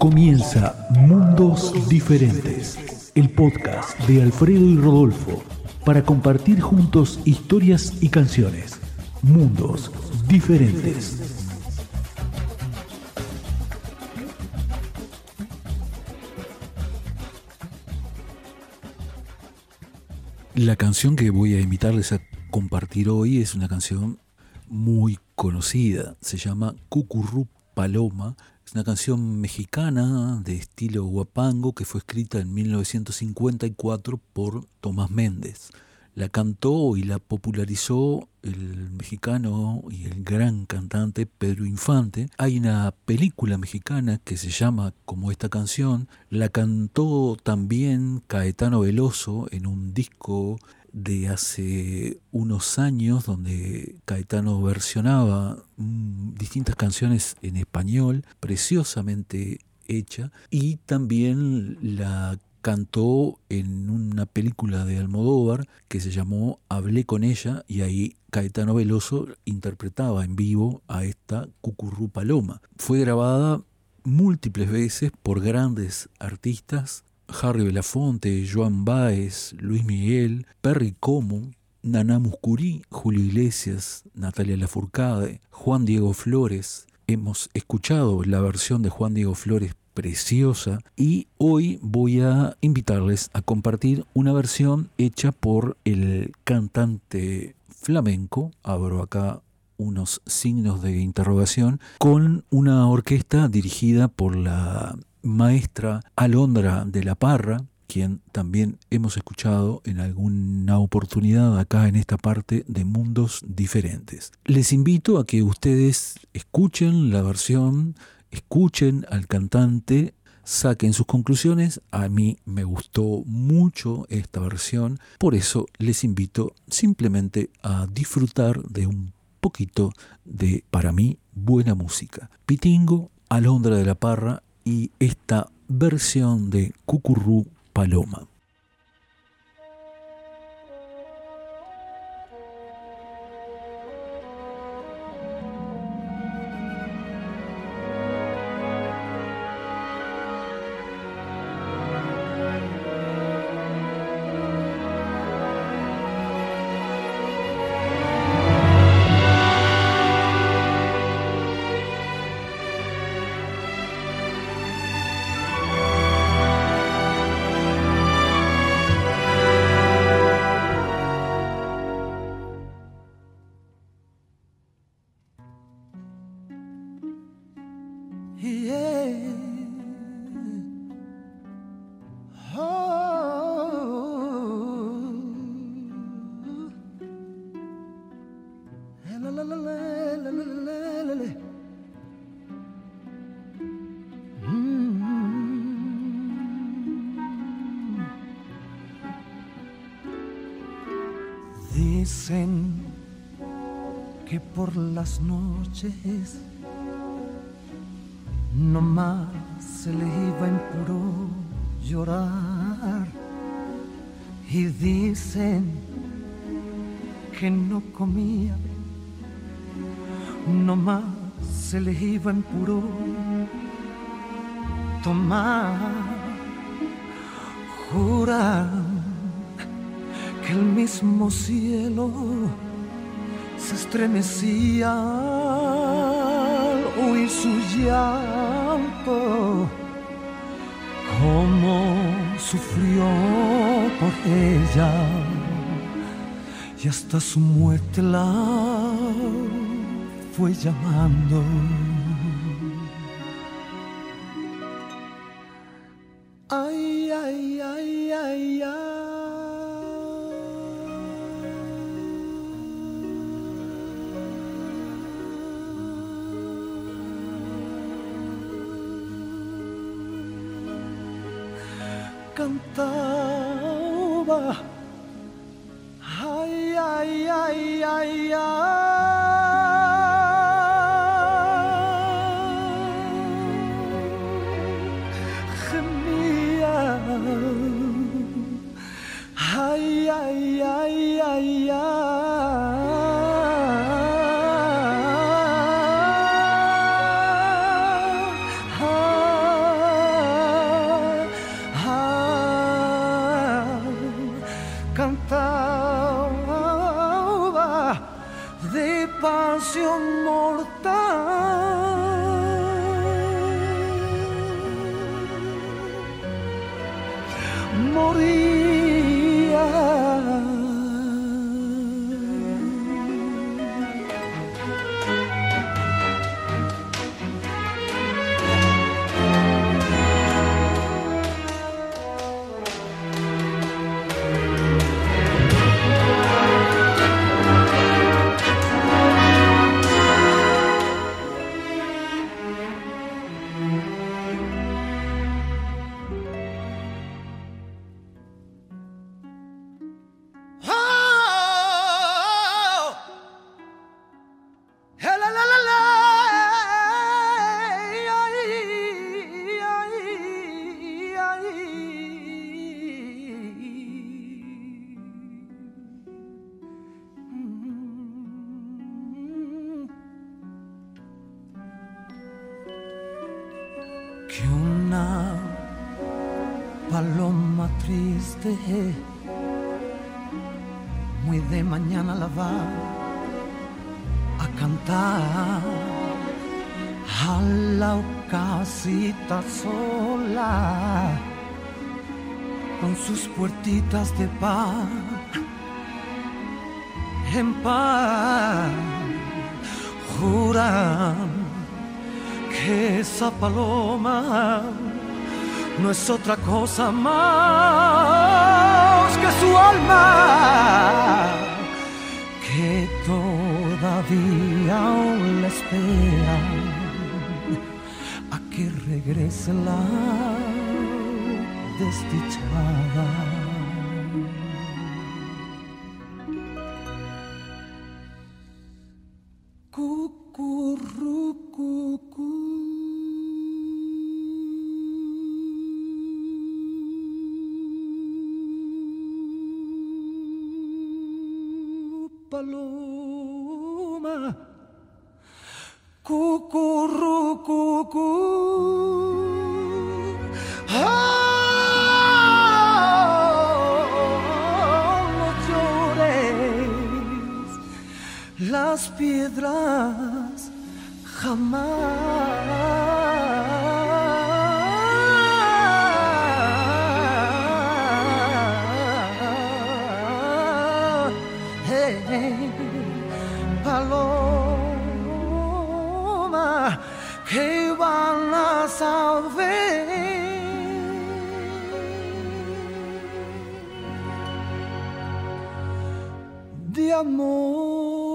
Comienza Mundos Diferentes, el podcast de Alfredo y Rodolfo, para compartir juntos historias y canciones. Mundos Diferentes. La canción que voy a invitarles a compartir hoy es una canción muy conocida. Se llama Cucurrú Paloma. Es una canción mexicana de estilo huapango que fue escrita en 1954 por Tomás Méndez. La cantó y la popularizó el mexicano y el gran cantante Pedro Infante. Hay una película mexicana que se llama como esta canción. La cantó también Caetano Veloso en un disco de hace unos años donde Caetano versionaba distintas canciones en español, preciosamente hecha, y también la cantó en una película de Almodóvar que se llamó Hablé con ella, y ahí Caetano Veloso interpretaba en vivo a esta Cucurrú Paloma. Fue grabada múltiples veces por grandes artistas: Harry Belafonte, Joan Baez, Luis Miguel, Perry Como, Naná Muscuri, Julio Iglesias, Natalia Lafourcade, Juan Diego Flores. Hemos escuchado la versión de Juan Diego Flores preciosa, y hoy voy a invitarles a compartir una versión hecha por el cantante flamenco, abro acá unos signos de interrogación, con una orquesta dirigida por la maestra Alondra de la Parra, quien también hemos escuchado en alguna oportunidad acá en esta parte de Mundos Diferentes. Les invito a que ustedes escuchen la versión, escuchen al cantante, saquen sus conclusiones. A mí me gustó mucho esta versión, por eso les invito simplemente a disfrutar de un poquito de, para mí, buena música. Pitingo, Alondra de la Parra y esta versión de Cucurrú Paloma. Dicen que por las noches no más se le iba en puro llorar, y dicen que no comía, no más se le iba en puro tomar. Juran que el mismo cielo se estremecía al oír su llanto, cómo sufrió por ella, y hasta su muerte la fue llamando. Ay, ay, ay, ay, ay. Cantaba, ay, ay, ay, ay, gemía, ay, ay, ay, ay, ay. moría. Que una paloma triste muy de mañana la va a cantar a la casita sola con sus puertitas de pan en paz. Juran que esa paloma no es otra cosa más que su alma, que todavía aún la espera a que regrese la desdichada. Paloma, cucurrucucú, no llores, las piedras jamás. Paloma, que van a saber de amor.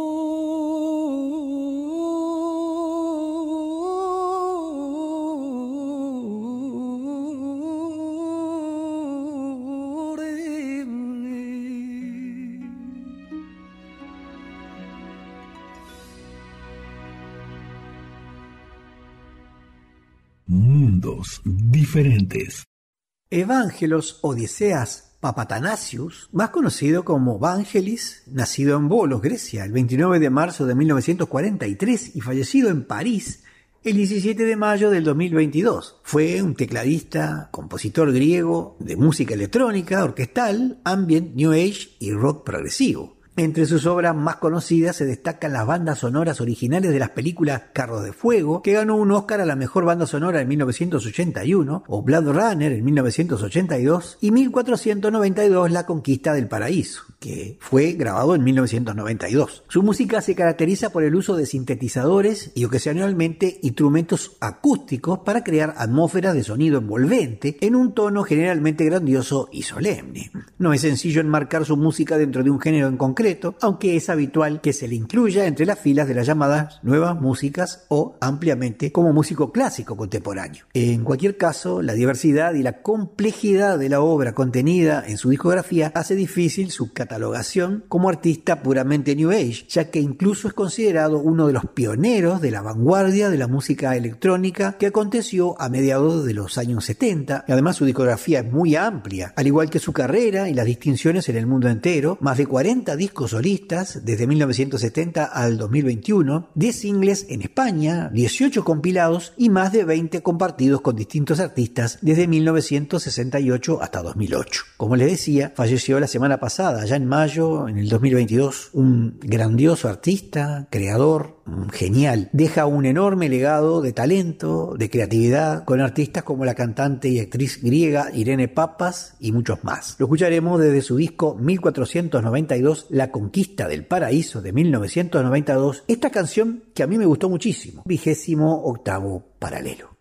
Mundos diferentes. Evangelos Odiseas Papatanasius, más conocido como Vangelis, nacido en Volos, Grecia, el 29 de marzo de 1943 y fallecido en París el 17 de mayo del 2022. Fue un tecladista, compositor griego de música electrónica, orquestal, ambient, new age y rock progresivo. Entre sus obras más conocidas se destacan las bandas sonoras originales de las películas Carros de Fuego, que ganó un Oscar a la mejor banda sonora en 1981, o Blade Runner en 1982, y 1492 La Conquista del Paraíso, que fue grabado en 1992. Su música se caracteriza por el uso de sintetizadores y ocasionalmente instrumentos acústicos para crear atmósferas de sonido envolvente en un tono generalmente grandioso y solemne. No es sencillo enmarcar su música dentro de un género en concreto, aunque es habitual que se le incluya entre las filas de las llamadas nuevas músicas o ampliamente como músico clásico contemporáneo. En cualquier caso, la diversidad y la complejidad de la obra contenida en su discografía hace difícil su catalogación como artista puramente New Age, ya que incluso es considerado uno de los pioneros de la vanguardia de la música electrónica que aconteció a mediados de los años 70. Además, su discografía es muy amplia, al igual que su carrera y las distinciones en el mundo entero, más de 40 discos solistas desde 1970 al 2021, 10 singles en España, 18 compilados y más de 20 compartidos con distintos artistas desde 1968 hasta 2008. Como les decía, falleció la semana pasada, ya en mayo, en el 2022, un grandioso artista, creador, genial. Deja un enorme legado de talento, de creatividad, con artistas como la cantante y actriz griega Irene Papas y muchos más. Lo escucharemos desde su disco 1492, La Conquista del Paraíso de 1992, esta canción que a mí me gustó muchísimo, 28º paralelo.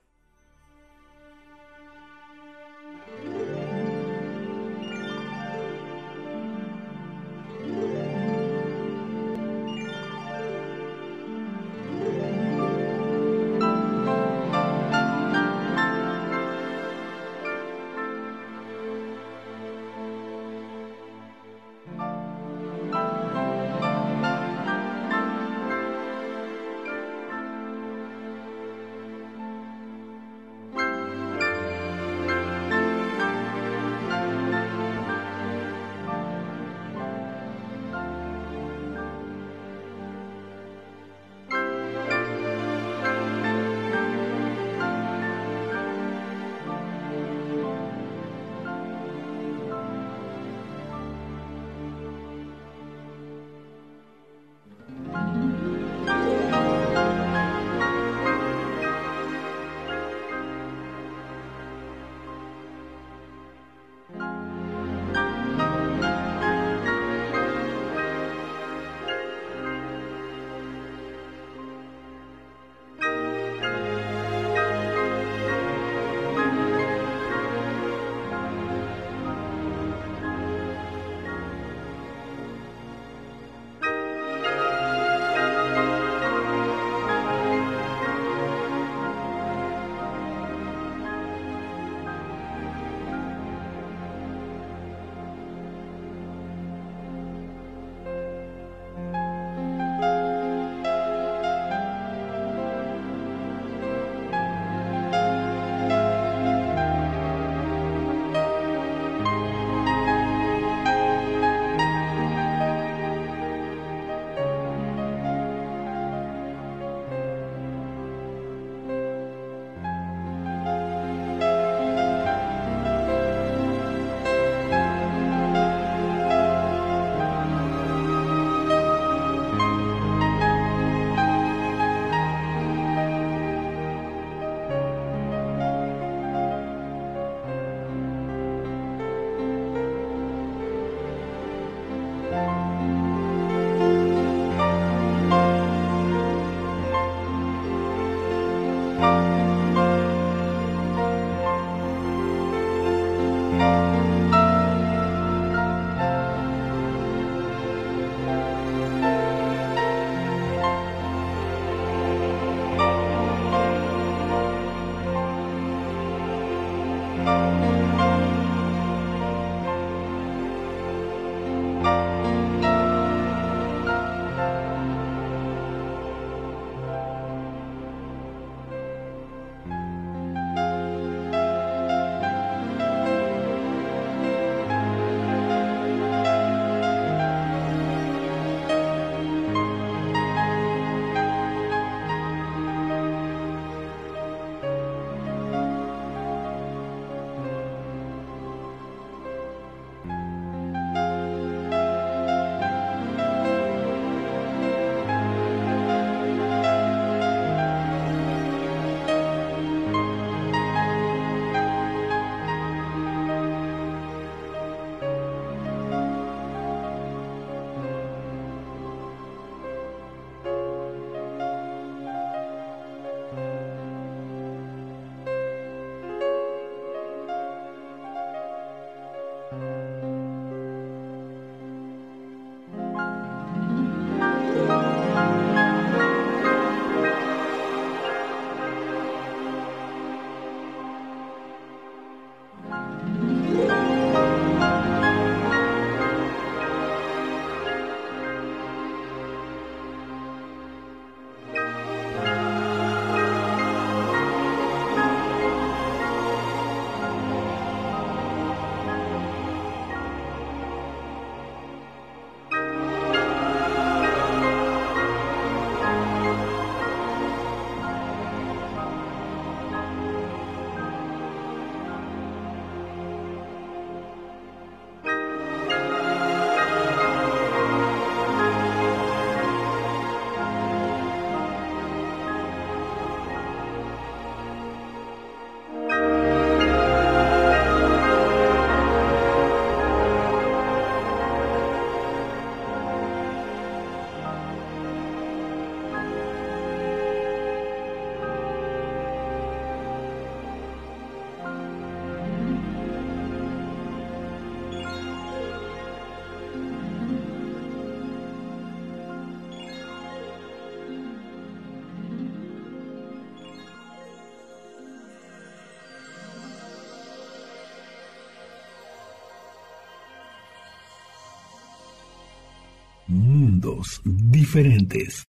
Mundos diferentes.